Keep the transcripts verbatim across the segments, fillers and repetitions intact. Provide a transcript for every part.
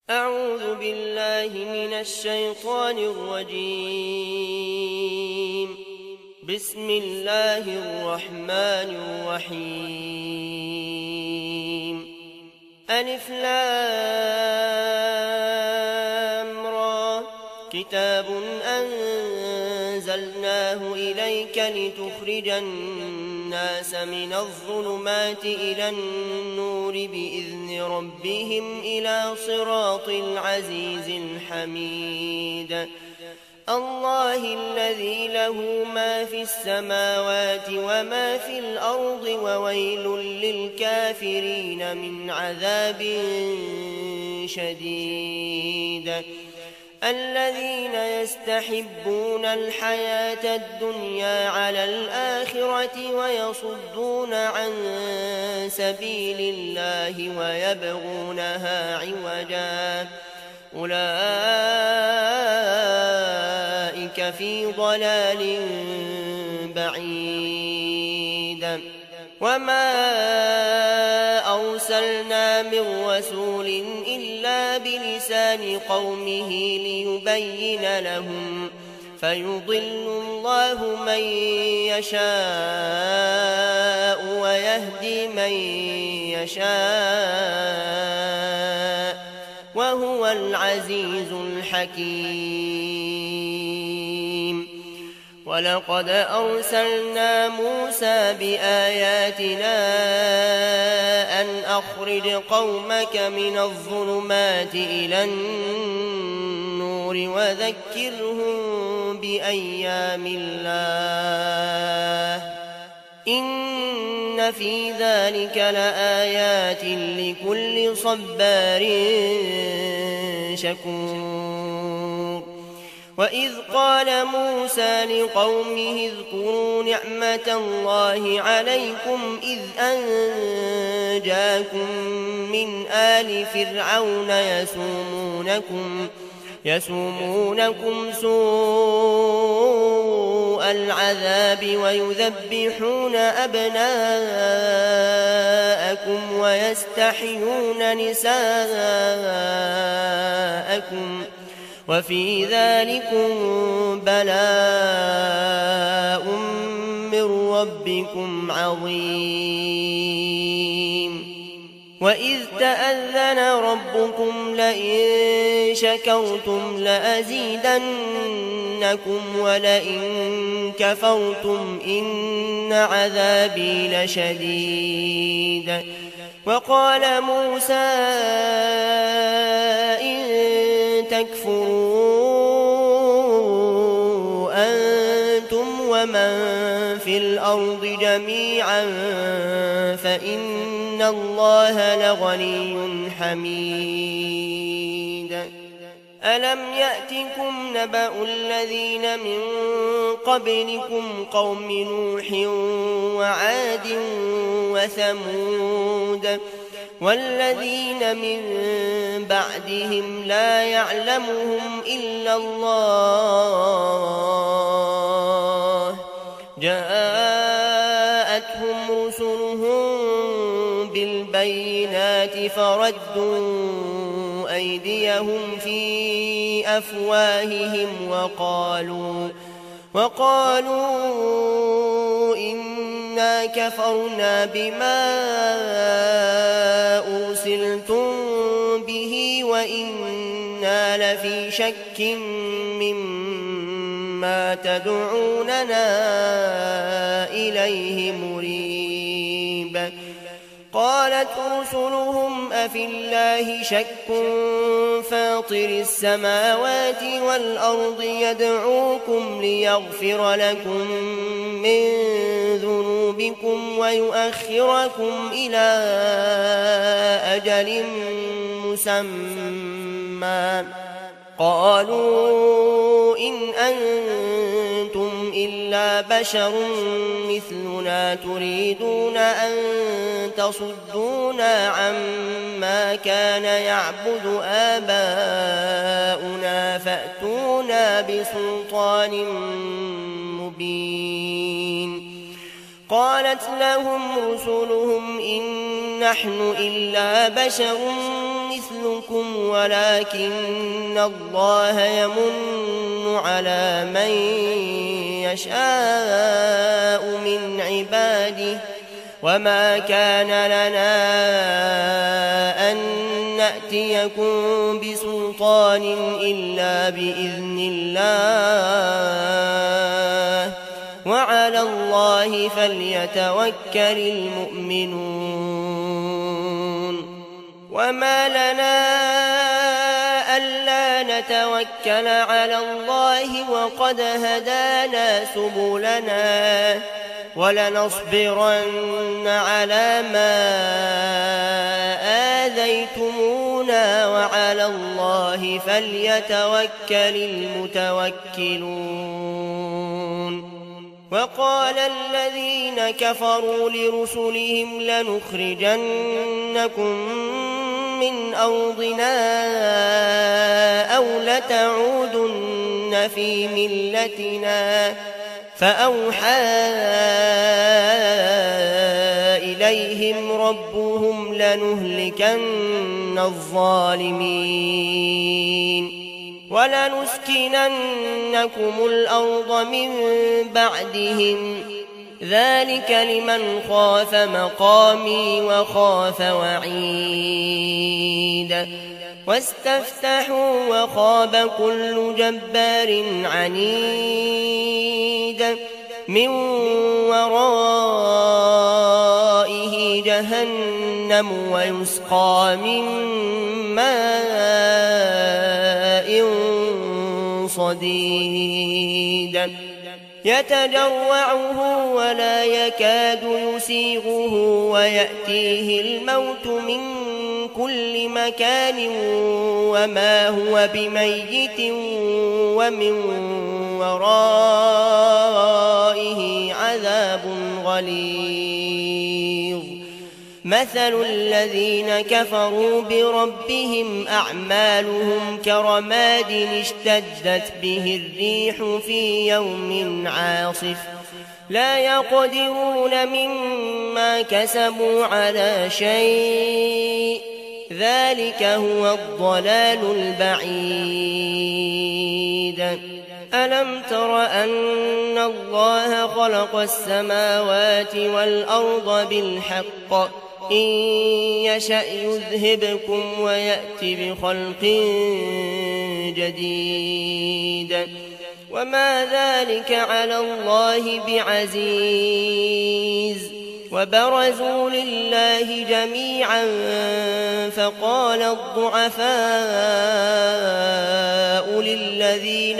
أعوذ بالله من الشيطان الرجيم. بسم الله الرحمن الرحيم. ألف لام را. كتاب أنزلناه إليك لتخرج الناس من الظلمات إلى النور بإذن ربهم إلى صراط العزيز الحميد. الله الذي له ما في السماوات وما في الأرض وويل للكافرين من عذاب شديد. الذين يستحبون الحياة الدنيا على الآخرة ويصدون عن سبيل الله ويبغونها عوجا أولئك في ضلال بعيد. وما أرسلنا من رسول إلا بلسان قومه ليبين لهم فيضل الله من يشاء ويهدي من يشاء وهو العزيز الحكيم. ولقد أرسلنا موسى بآياتنا أن أخرج قومك من الظلمات إلى النور وذكرهم بأيام الله إن في ذلك لآيات لكل صبار شكور. وإذ قال موسى لقومه اذكروا نعمة الله عليكم إذ أنجاكم من آل فرعون يسومونكم, يسومونكم سوء العذاب ويذبحون أبناءكم ويستحيون نساءكم وفي ذلكم بلاء من ربكم عظيم. وإذ تأذن ربكم لئن شكرتم لأزيدنكم ولئن كفرتم إن عذابي لشديد. وقال موسى إن تكفروا أنتم ومن في الأرض جميعا فإن الله لغني حميد. ألم يأتكم نبأ الذين من قبلكم قوم نوح وعاد وثمود والذين من بعدهم لا يعلمهم إلا الله جاءتهم رسلهم بالبينات فردوا أيديهم في أفواههم وقالوا وقالوا إنا كفرنا بما أرسلتم به وإنا لفي شك مما تدعوننا إليه مريب. قالت رسلهم أفي الله شك فاطر السماوات والأرض يدعوكم ليغفر لكم من ذنوبكم ويؤخركم إلى أجل مسمى قالوا إن أنتم إلا بشر مثلنا تريدون أن تصدونا عما كان يعبد آباؤنا فأتونا بسلطان مبين. قالت لهم رسلهم إن نحن إلا بشر مثلكم ولكن الله يمن على من يشاء من عباده وما كان لنا أن نأتيكم بسلطان إلا بإذن الله وعلى الله فليتوكل المؤمنون وما لنا ألا نتوكل على الله وقد هدانا سبلنا ولنصبرن على ما آذيتمونا وعلى الله فليتوكل المتوكلون وقال الذين كفروا لرسلهم لنخرجنكم من أرضنا أو لتعودن في ملتنا فأوحى إليهم ربهم لنهلكن الظالمين ولنسكننكم الأرض من بعدهم ذلك لمن خاف مقامي وخاف وعيد واستفتحوا وخاب كل جبار عنيد من ورائه جهنم ويسقى من ماء صديد يتجرعه ولا يكاد يسيغه ويأتيه الموت من كل مكان وما هو بميت ومن ورائه عذاب غليظ مثل الذين كفروا بربهم أعمالهم كرماد اشتدت به الريح في يوم عاصف لا يقدرون مما كسبوا على شيء ذلك هو الضلال البعيد ألم تر أن الله خلق السماوات والأرض بالحق إن يشأ يذهبكم ويأت بخلق جديد وما ذلك على الله بعزيز وبرزوا لله جميعا فقال الضعفاء للذين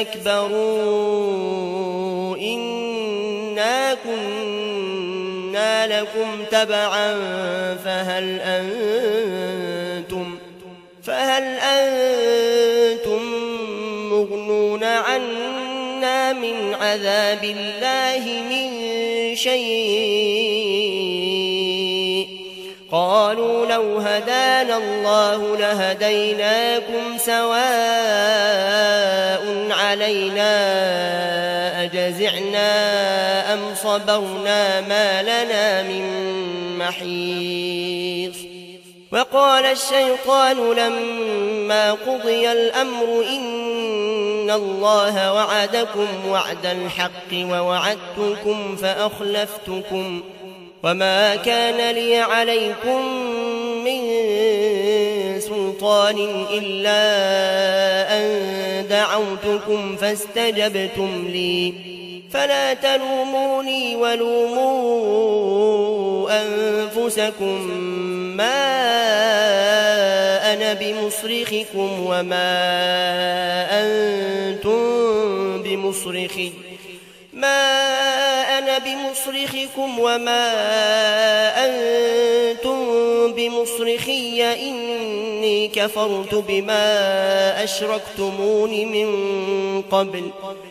استكبروا إنا كنا لكم تبعا فهل أنتم فهل أنتم مغنون عنا من عذاب الله من شيء قالوا لو هدانا الله لهديناكم سواء علينا أجزعنا أم صبرنا ما لنا من محيص وقال الشيطان لما قضي الأمر إن الله وعدكم وعد الحق ووعدتكم فأخلفتكم وما كان لي عليكم من سلطان إلا أن دعوتكم فاستجبتم لي فلا تلوموني ولوموا أنفسكم ما أنا بمصرخكم وما أنتم بمصرخي ما أنا بمصرخكم وما أنتم بمصرخي إني كفرت بما أشركتمون من قبل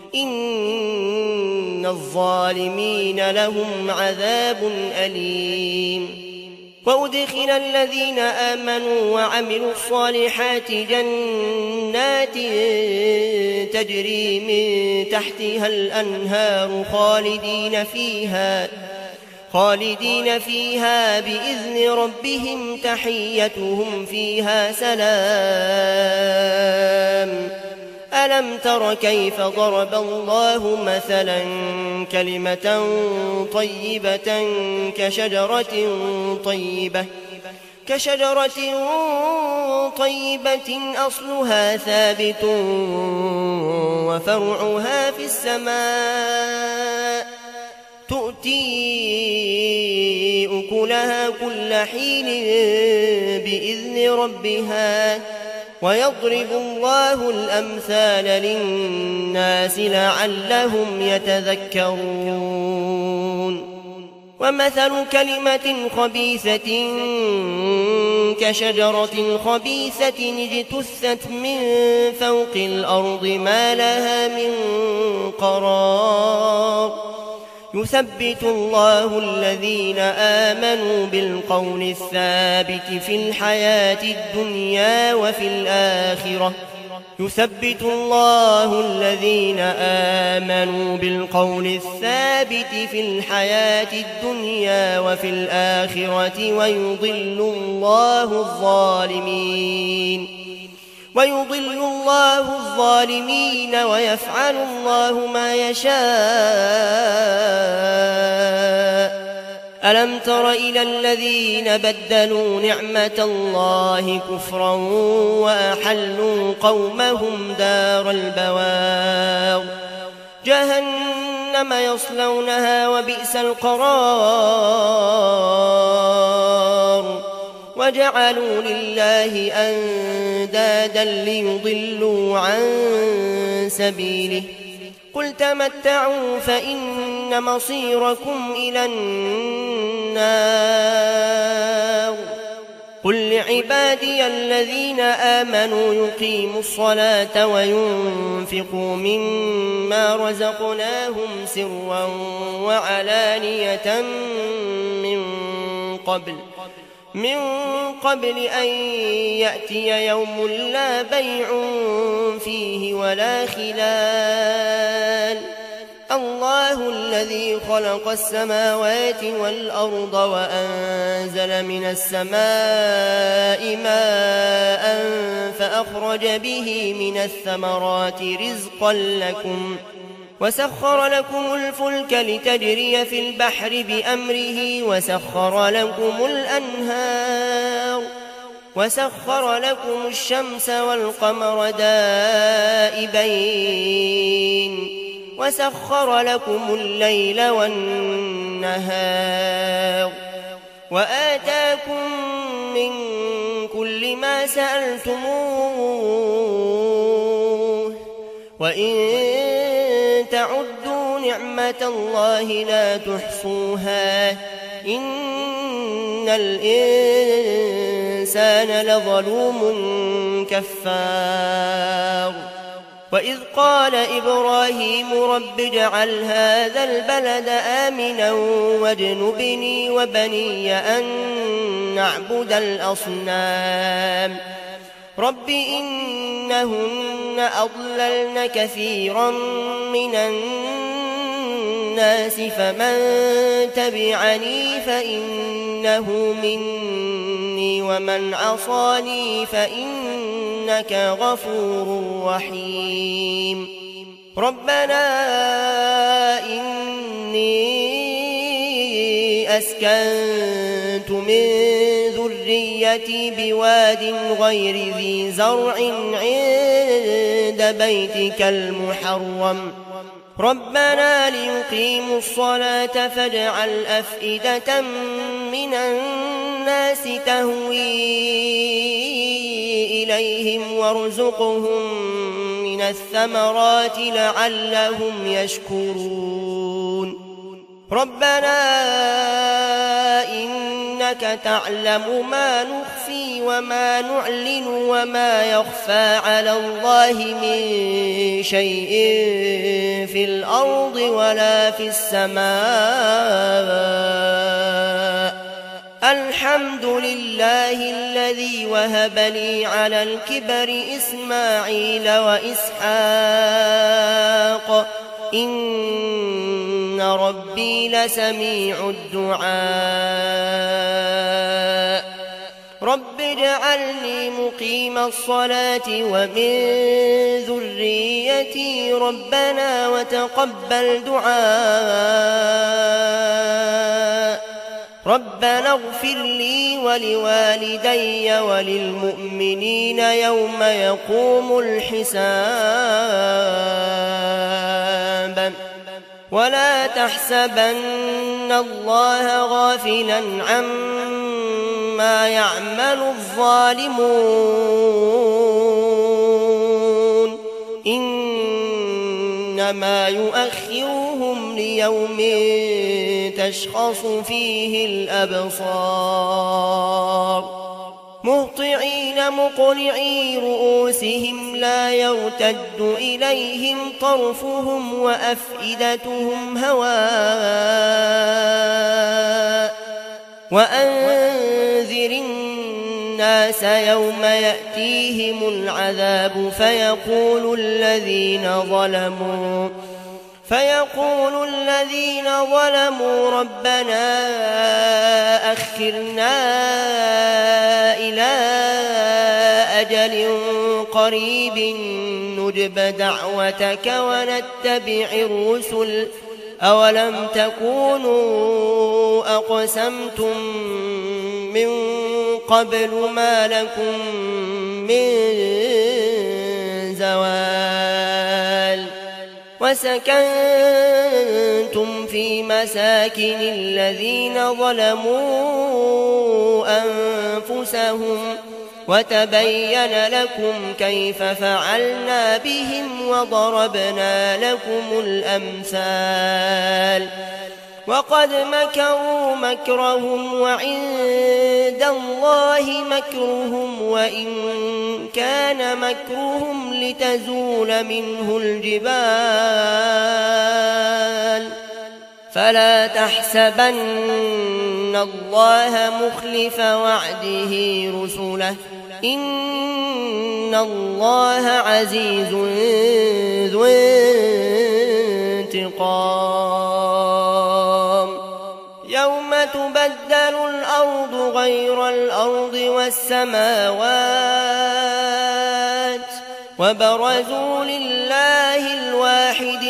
إن الظالمين لهم عذاب أليم وأدخل الذين آمنوا وعملوا الصالحات جنات تجري من تحتها الأنهار خالدين فيها خالدين فيها بإذن ربهم تحيتهم فيها سلام ألم تر كيف ضرب الله مثلا كلمة طيبة كشجرة طيبة كشجرة طيبة أصلها ثابت وفرعها في السماء تؤتي أكلها كل حين بإذن ربها ويضرب الله الأمثال للناس لعلهم يتذكرون ومثل كلمة خبيثة كشجرة خبيثة اجتثت من فوق الأرض ما لها من قرار يثبت الله الذين آمنوا بالقول الثابت في الحياة الدنيا وفي الآخرة يثبت الله الذين آمنوا بالقول الثابت في الحياة الدنيا وفي الآخرة ويضل الله الظالمين ويضل الله الظالمين ويفعل الله ما يشاء ألم تر إلى الذين بدلوا نعمة الله كفرا وأحلوا قومهم دار البوار جهنم يصلونها وبئس القرار وجعلوا لله أندادا ليضلوا عن سبيله قل تمتعوا فإن مصيركم إلى النار قل لعبادي الذين آمنوا يقيموا الصلاة وينفقوا مما رزقناهم سرا وعلانية من قبل من قبل أن يأتي يوم لا بيع فيه ولا خلال الله الذي خلق السماوات والأرض وأنزل من السماء ماء فأخرج به من الثمرات رزقا لكم وسخر لكم الفلك لتجري في البحر بأمره وسخر لكم الأنهار وسخر لكم الشمس والقمر دائبين وسخر لكم الليل والنهار وآتاكم من كل ما سألتموه وإن تعدوا نعمة الله لا تحصوها إن الإنسان لظلوم كفار وإذ قال إبراهيم رب اجعل هذا البلد آمنا واجنبني وبني أن نعبد الأصنام رب إنهن أضللن كثيرا من الناس فمن تبعني فإنه مني ومن عصاني فإنك غفور رحيم ربنا إني أسكنت من ذريتي بواد غير ذي زرع عند بيتك المحرم ربنا ليقيموا الصلاة فاجعل أفئدة من الناس تهوي إليهم وارزقهم من الثمرات لعلهم يشكرون ربنا إنك تعلم ما نخفي وما نعلن وما يخفى على الله من شيء في الأرض ولا في السماء الحمد لله الذي وهب لي على الكبر إسماعيل وإسحاق إن ربي لسميع الدعاء رب اجعلني مقيم الصلاة ومن ذريتي ربنا وتقبل دعاء ربنا اغفر لي ولوالدي وللمؤمنين يوم يقوم الحساب ولا تحسبن الله غافلا عما يعمل الظالمون إنما يؤخرهم ليوم تشخص فيه الأبصار مهطعين مقنعي رؤوسهم لا يرتد إليهم طرفهم وأفئدتهم هواء وأنذر الناس يوم يأتيهم العذاب فيقول الذين ظلموا فيقول الذين ظلموا ربنا أخرنا إلى أجل قريب نجب دعوتك ونتبع الرسل أولم تكونوا أقسمتم من قبل ما لكم من زوال وسكنتم في مساكن الذين ظلموا أنفسهم وتبين لكم كيف فعلنا بهم وضربنا لكم الأمثال وقد مكروا مكرهم وعند الله مكرهم وإن كان مكرهم لتزول منه الجبال فلا تحسبن الله مخلف وعده رسله إن الله عزيز ذو انتقام يوم تبدل الأرض غير الأرض والسماوات وبرزوا لله الواحد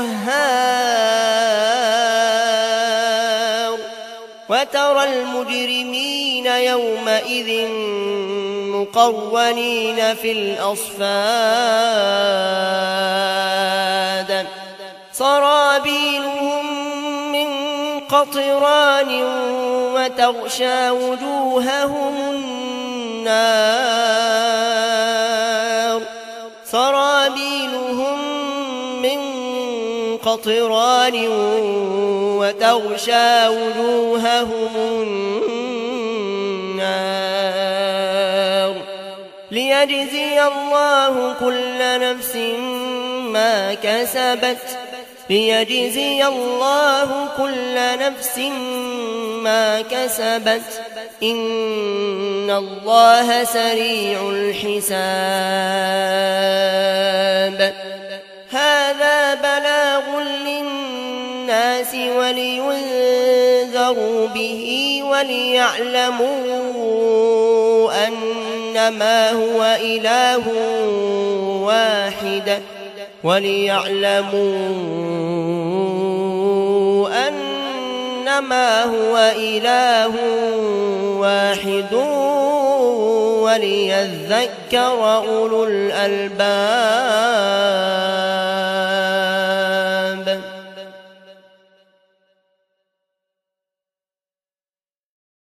القهار وترى المجرمين يومئذ مقرنين في الأصفاد سرابيلهم من قطران وتغشى وجوههم النار سرابيلهم من قطران وتغشى وجوههم النار ليجزي الله كل نفس ما كسبت ليجزي الله كل نفس ما كسبت إن الله سريع الحساب هذا بلاغ للناس ولينذروا به وليعلموا أنما هو إله واحد وليعلموا أنما هو إله واحد وليذكر أولو الألباب.